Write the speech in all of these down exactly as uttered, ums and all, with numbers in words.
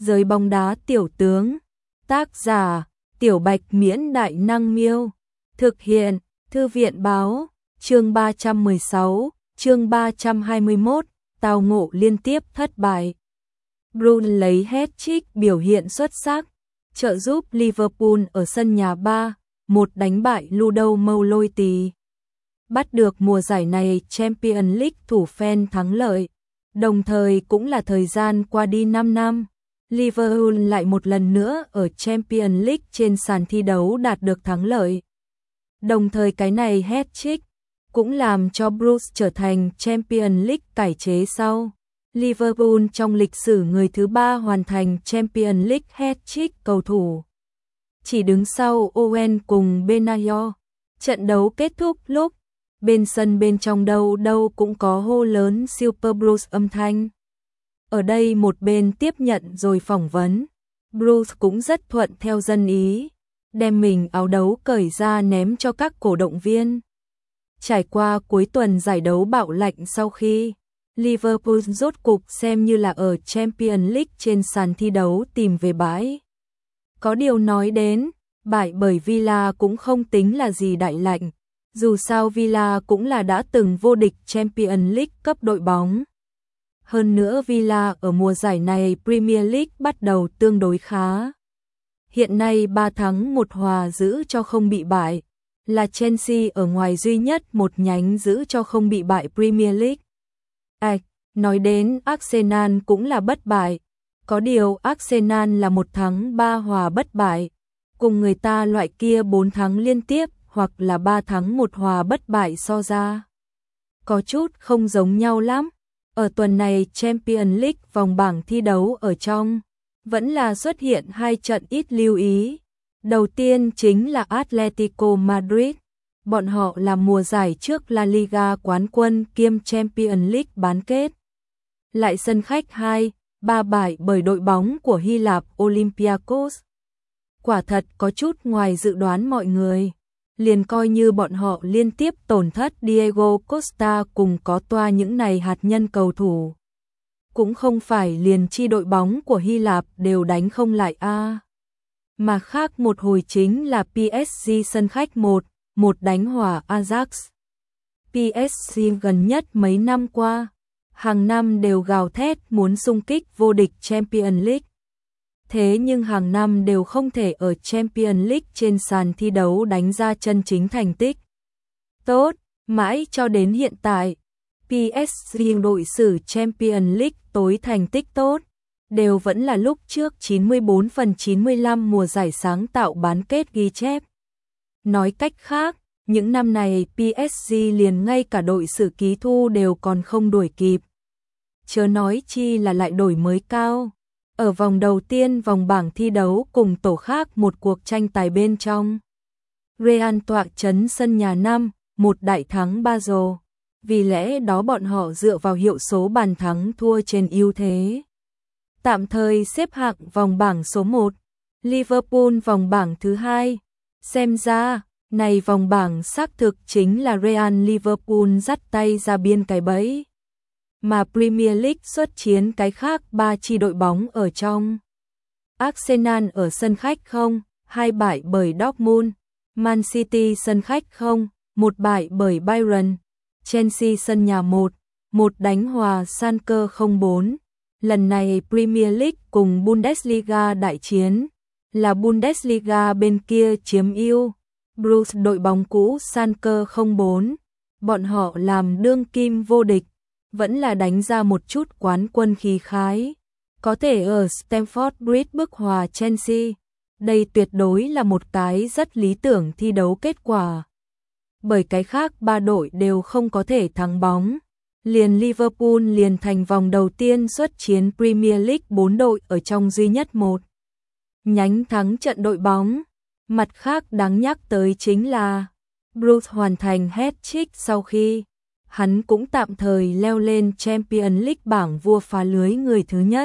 Giới bóng đá tiểu tướng. Tác giả: Tiểu Bạch Miễn Đại Năng Miêu. Thực hiện: Thư viện Báo. Chương ba trăm mười sáu, chương ba trăm hai mươi mốt, tao ngộ liên tiếp thất bại. Bruce lấy hat-trick biểu hiện xuất sắc, trợ giúp Liverpool ở sân nhà ba một đánh bại Ludo Mouloty. Bắt được mùa giải này Champions League thủ phen thắng lợi, đồng thời cũng là thời gian qua đi năm năm. Liverpool lại một lần nữa ở Champions League trên sàn thi đấu đạt được thắng lợi. Đồng thời cái này hat-trick cũng làm cho Bruce trở thành Champions League cải chế sau. Liverpool trong lịch sử người thứ ba hoàn thành Champions League hat-trick cầu thủ. Chỉ đứng sau Owen cùng Benayoun. Trận đấu kết thúc lúc bên sân bên trong đâu đâu cũng có hô lớn Super Bruce âm thanh. Ở đây một bên tiếp nhận rồi phỏng vấn. Bruce cũng rất thuận theo dân ý, đem mình áo đấu cởi ra ném cho các cổ động viên. Trải qua cuối tuần giải đấu bạo lạnh sau khi Liverpool rốt cục xem như là ở Champions League trên sàn thi đấu tìm về bãi. Có điều nói đến, bại bởi Villa cũng không tính là gì đại lạnh, dù sao Villa cũng là đã từng vô địch Champions League cấp đội bóng. Hơn nữa Villa ở mùa giải này Premier League bắt đầu tương đối khá. Hiện nay ba thắng một hòa giữ cho không bị bại, là Chelsea ở ngoài duy nhất một nhánh giữ cho không bị bại Premier League. À, nói đến Arsenal cũng là bất bại, có điều Arsenal là một thắng ba hòa bất bại, cùng người ta loại kia bốn thắng liên tiếp hoặc là ba thắng một hòa bất bại so ra. Có chút không giống nhau lắm. Ở tuần này Champions League vòng bảng thi đấu ở trong, vẫn là xuất hiện hai trận ít lưu ý. Đầu tiên chính là Atletico Madrid. Bọn họ là mùa giải trước La Liga quán quân kiêm Champions League bán kết. Lại sân khách hai ba bại bởi đội bóng của Hy Lạp Olympiacos. Quả thật có chút ngoài dự đoán mọi người. Liền coi như bọn họ liên tiếp tổn thất Diego Costa cùng có toa những này hạt nhân cầu thủ. Cũng không phải liền chi đội bóng của Hy Lạp đều đánh không lại a. À. Mà khác một hồi chính là pê ét giê sân khách một một đánh hòa Ajax. pê ét giê gần nhất mấy năm qua, hàng năm đều gào thét muốn xung kích vô địch Champions League. Thế nhưng hàng năm đều không thể ở Champions League trên sàn thi đấu đánh ra chân chính thành tích tốt, mãi cho đến hiện tại, pê ét giê đội sử Champions League tối thành tích tốt, đều vẫn là lúc trước chín mươi bốn phần chín mươi lăm mùa giải sáng tạo bán kết ghi chép. Nói cách khác, những năm này pê ét giê liền ngay cả đội sử ký thu đều còn không đuổi kịp. Chớ nói chi là lại đổi mới cao. Ở vòng đầu tiên vòng bảng thi đấu cùng tổ khác một cuộc tranh tài bên trong. Real tọa trấn sân nhà năm một đại thắng Basel. Vì lẽ đó bọn họ dựa vào hiệu số bàn thắng thua trên ưu thế. Tạm thời xếp hạng vòng bảng số một. Liverpool vòng bảng thứ hai. Xem ra, này vòng bảng xác thực chính là Real Liverpool dắt tay ra biên cái bẫy. Mà Premier League xuất chiến cái khác ba chi đội bóng ở trong. Arsenal ở sân khách không, hai bại bởi Dortmund. Man City sân khách không, một bại bởi Bayern. Chelsea sân nhà một, một đánh hòa Schalke không bốn. Lần này Premier League cùng Bundesliga đại chiến, là Bundesliga bên kia chiếm ưu. Bruce đội bóng cũ Schalke không bốn, bọn họ làm đương kim vô địch, vẫn là đánh ra một chút quán quân khí khái. Có thể ở Stamford Bridge bức hòa Chelsea, đây tuyệt đối là một cái rất lý tưởng thi đấu kết quả. Bởi cái khác ba đội đều không có thể thắng bóng, liền Liverpool liền thành vòng đầu tiên xuất chiến Premier League bốn đội ở trong duy nhất một nhánh thắng trận đội bóng. Mặt khác đáng nhắc tới chính là Bruce hoàn thành hat-trick sau khi hắn cũng tạm thời leo lên Champions League bảng vua phá lưới người thứ nhất.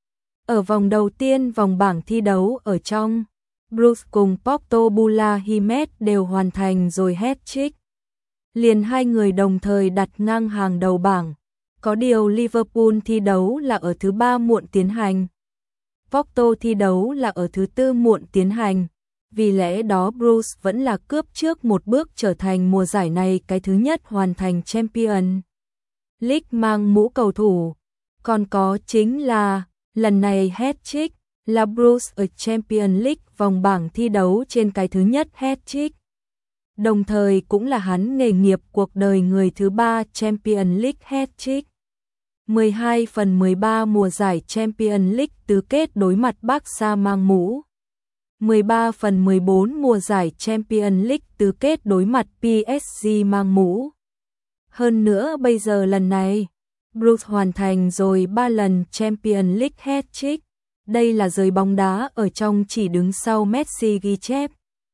Ở vòng đầu tiên vòng bảng thi đấu ở trong, Bruce cùng Porto Bula Himet đều hoàn thành rồi hat-trick. Liền hai người đồng thời đặt ngang hàng đầu bảng. Có điều Liverpool thi đấu là ở thứ ba muộn tiến hành. Porto thi đấu là ở thứ tư muộn tiến hành, vì lẽ đó Bruce vẫn là cướp trước một bước trở thành mùa giải này cái thứ nhất hoàn thành Champions League mang mũ cầu thủ. Còn có chính là, lần này hat-trick là Bruce ở Champions League vòng bảng thi đấu trên cái thứ nhất hat-trick. Đồng thời cũng là hắn nghề nghiệp cuộc đời người thứ ba Champions League hat-trick. mười hai phần mười ba mùa giải Champions League tứ kết đối mặt Barca mang mũ. mười ba phần mười bốn mùa giải Champions League tứ kết đối mặt pê ét giê mang mũ. Hơn nữa bây giờ lần này, Bruce hoàn thành rồi ba lần Champions League hat-trick. Đây là giới bóng đá ở trong chỉ đứng sau Messi ghi chép.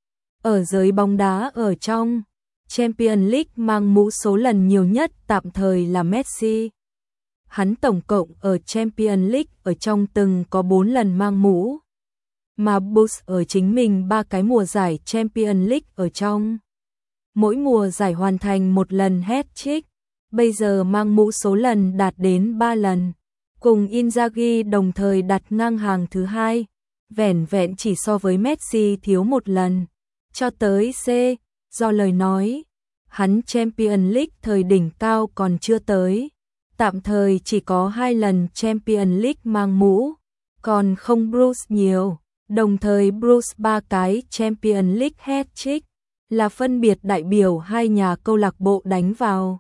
Ở giới bóng đá ở trong, Champions League mang mũ số lần nhiều nhất tạm thời là Messi. Hắn tổng cộng ở Champions League ở trong từng có bốn lần mang mũ. Mà Bruce ở chính mình ba cái mùa giải Champions League ở trong. Mỗi mùa giải hoàn thành một lần hat-trick, bây giờ mang mũ số lần đạt đến ba lần. Cùng Inzaghi đồng thời đặt ngang hàng thứ hai, vẻn vẹn chỉ so với Messi thiếu một lần. Cho tới C, do lời nói, hắn Champions League thời đỉnh cao còn chưa tới. Tạm thời chỉ có hai lần Champions League mang mũ, còn không Bruce nhiều. Đồng thời Bruce ba cái Champions League hat-trick là phân biệt đại biểu hai nhà câu lạc bộ đánh vào.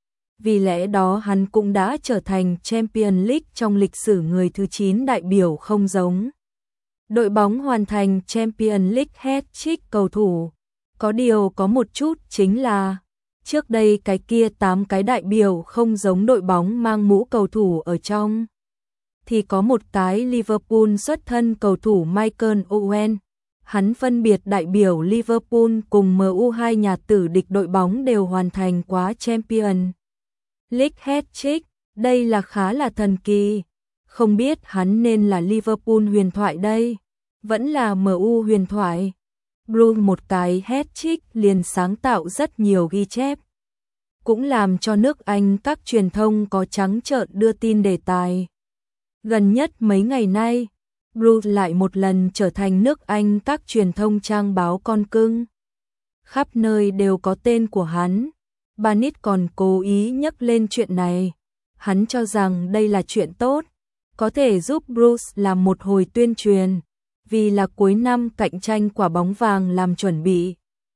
Vì lẽ đó hắn cũng đã trở thành Champions League trong lịch sử người thứ chín đại biểu không giống đội bóng hoàn thành Champions League hat-trick cầu thủ. Có điều có một chút chính là trước đây cái kia tám cái đại biểu không giống đội bóng mang mũ cầu thủ ở trong. Thì có một cái Liverpool xuất thân cầu thủ Michael Owen. Hắn phân biệt đại biểu Liverpool cùng em u hai nhà tử địch đội bóng đều hoàn thành quá Champions League hat-trick. Đây là khá là thần kỳ. Không biết hắn nên là Liverpool huyền thoại đây, vẫn là em u huyền thoại. Bruce một cái hat-trick liền sáng tạo rất nhiều ghi chép. Cũng làm cho nước Anh các truyền thông có trắng trợn đưa tin đề tài. Gần nhất mấy ngày nay, Bruce lại một lần trở thành nước Anh các truyền thông trang báo con cưng. Khắp nơi đều có tên của hắn. Barnett còn cố ý nhắc lên chuyện này. Hắn cho rằng đây là chuyện tốt, có thể giúp Bruce làm một hồi tuyên truyền, vì là cuối năm cạnh tranh quả bóng vàng làm chuẩn bị.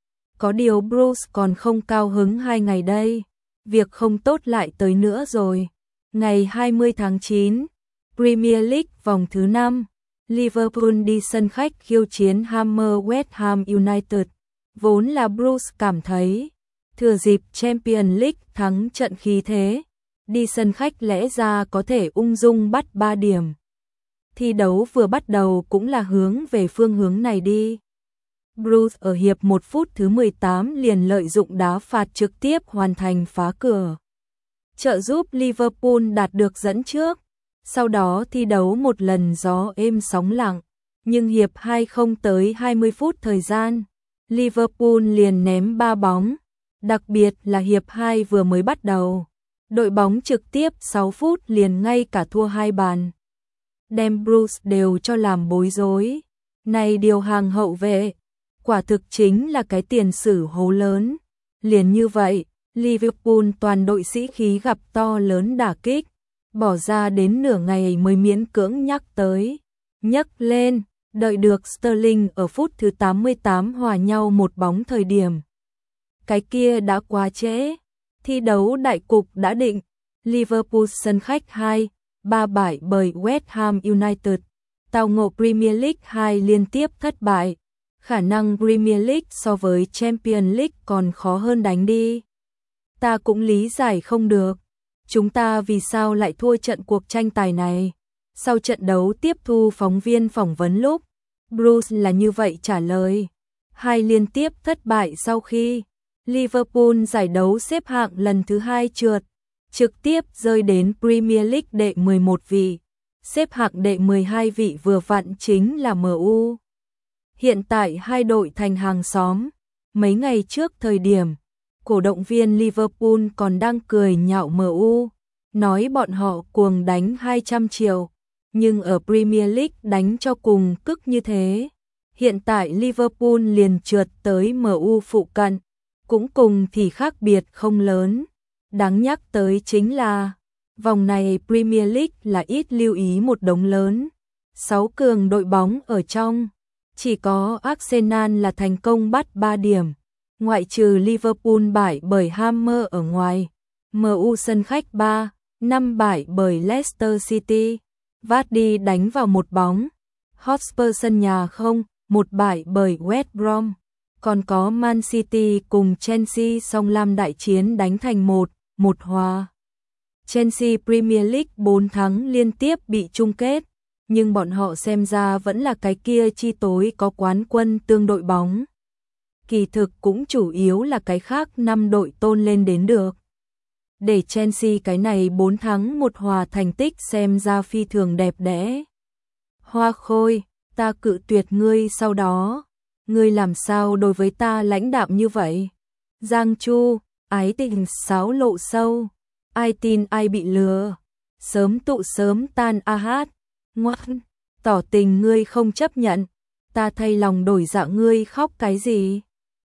Có điều Bruce còn không cao hứng hai ngày đây, việc không tốt lại tới nữa rồi. Ngày hai mươi tháng chín, Premier League vòng thứ năm, Liverpool đi sân khách khiêu chiến Hammer West Ham United. Vốn là Bruce cảm thấy, thừa dịp Champions League thắng trận khí thế, đi sân khách lẽ ra có thể ung dung bắt ba điểm. Thi đấu vừa bắt đầu cũng là hướng về phương hướng này đi. Bruce ở hiệp một phút thứ mười tám liền lợi dụng đá phạt trực tiếp hoàn thành phá cửa, trợ giúp Liverpool đạt được dẫn trước. Sau đó thi đấu một lần gió êm sóng lặng, nhưng hiệp hai không tới hai mươi phút thời gian, Liverpool liền ném ba bóng, đặc biệt là hiệp hai vừa mới bắt đầu. Đội bóng trực tiếp sáu phút liền ngay cả thua hai bàn. Đem Bruce đều cho làm bối rối. Này điều hàng hậu vệ, quả thực chính là cái tiền sử hố lớn. Liền như vậy, Liverpool toàn đội sĩ khí gặp to lớn đả kích. Bỏ ra đến nửa ngày mới miễn cưỡng nhắc tới. Nhắc lên, đợi được Sterling ở phút thứ tám mươi tám hòa nhau một bóng thời điểm. Cái kia đã quá trễ. Thi đấu đại cục đã định. Liverpool sân khách hai ba bại bởi West Ham United. Tao ngộ Premier League hai liên tiếp thất bại. Khả năng Premier League so với Champions League còn khó hơn đánh đi. Ta cũng lý giải không được. Chúng ta vì sao lại thua trận cuộc tranh tài này? Sau trận đấu tiếp thu phóng viên phỏng vấn lúc, Bruce là như vậy trả lời. Hai liên tiếp thất bại sau khi Liverpool giải đấu xếp hạng lần thứ hai trượt, trực tiếp rơi đến Premier League đệ mười một vị. Xếp hạng đệ mười hai vị vừa vặn chính là em u. Hiện tại hai đội thành hàng xóm. Mấy ngày trước thời điểm, cổ động viên Liverpool còn đang cười nhạo em u, nói bọn họ cuồng đánh hai trăm triệu. nhưng ở Premier League đánh cho cùng cực như thế. Hiện tại Liverpool liền trượt tới em u phụ cận, cũng cùng thì khác biệt không lớn. Đáng nhắc tới chính là, vòng này Premier League là ít lưu ý một đống lớn. Sáu cường đội bóng ở trong, chỉ có Arsenal là thành công bắt ba điểm, ngoại trừ Liverpool bại bởi Hammer ở ngoài. em u sân khách ba năm bại bởi Leicester City. Vardy đánh vào một bóng. Hotspur sân nhà không một bại bởi West Brom. Còn có Man City cùng Chelsea song lam đại chiến đánh thành một một hòa. Chelsea Premier League bốn thắng liên tiếp bị chung kết, nhưng bọn họ xem ra vẫn là cái kia chi tối có quán quân tương đội bóng. Kỳ thực cũng chủ yếu là cái khác năm đội tôn lên đến được. Để Chelsea cái này bốn thắng một hòa thành tích xem ra phi thường đẹp đẽ. Hoa Khôi, ta cự tuyệt ngươi sau đó. Ngươi làm sao đối với ta lãnh đạm như vậy? Giang Chu, ái tình sáo lộ sâu. Ai tin ai bị lừa. Sớm tụ sớm tan a hát. Ngoan, tỏ tình ngươi không chấp nhận. Ta thay lòng đổi dạ ngươi khóc cái gì?